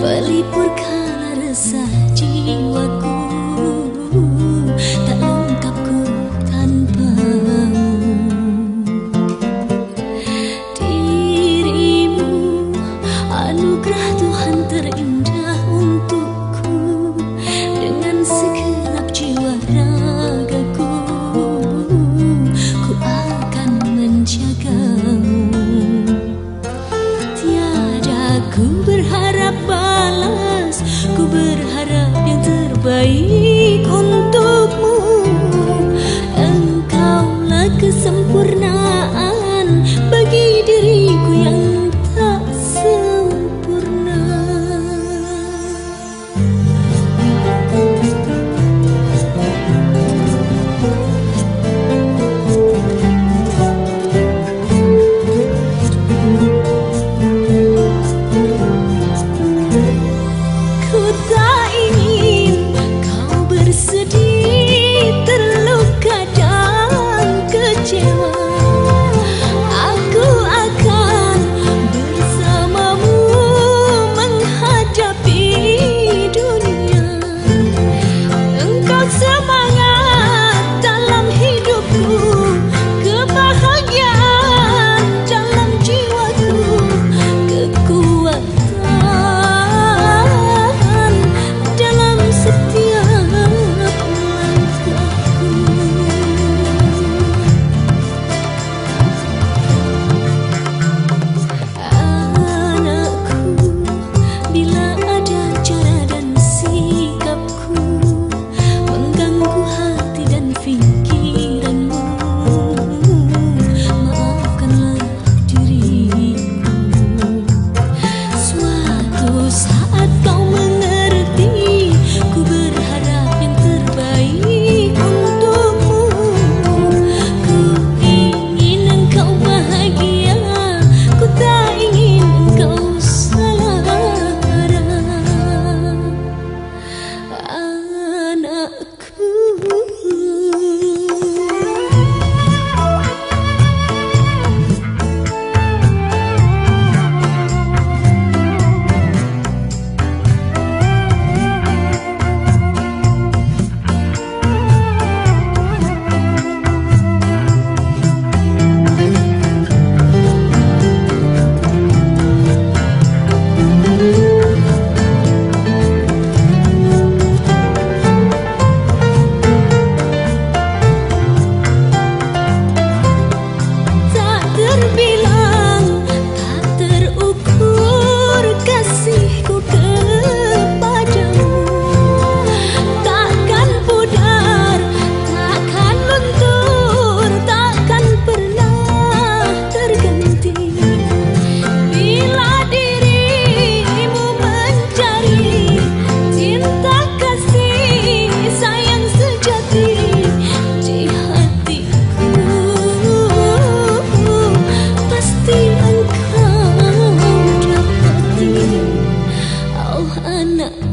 pelipurkan resah jiwaku. Tak lengkap ku tanpamu. Dirimu anugerah Tuhan terindah untukku. Dengan segenap jiwa ragaku ku akan menjagamu. Tiada ku berharap balas, ku berharap yang terbaik untukmu. Engkaulah kesempurnaan bagi diriku yang tak sempurna. Ku tak ingin kau bersedih, terluka dan kecewa. Aku akan bersamamu menghadapi dunia. Engkau semangat dalam hidupku, kebahagiaan dalam jiwaku, kekuatan dalam setiap langkahku. Anakku, bila ada cara dan sikapku mengganggu hati dan pikiranmu, maafkanlah diriku. Suatu saat kau mengerti, ku berharap yang terbaik untukmu. Ku ingin engkau bahagia, ku tak ingin engkau salah arah. Anakku, tak terbilang, tak terukur kasihku kepadamu. Takkan pudar, takkan luntur, takkan pernah terganti. Bila dirimu mencari cinta kasih sayang sejati di hatiku, pasti engkau dapati. Oh anak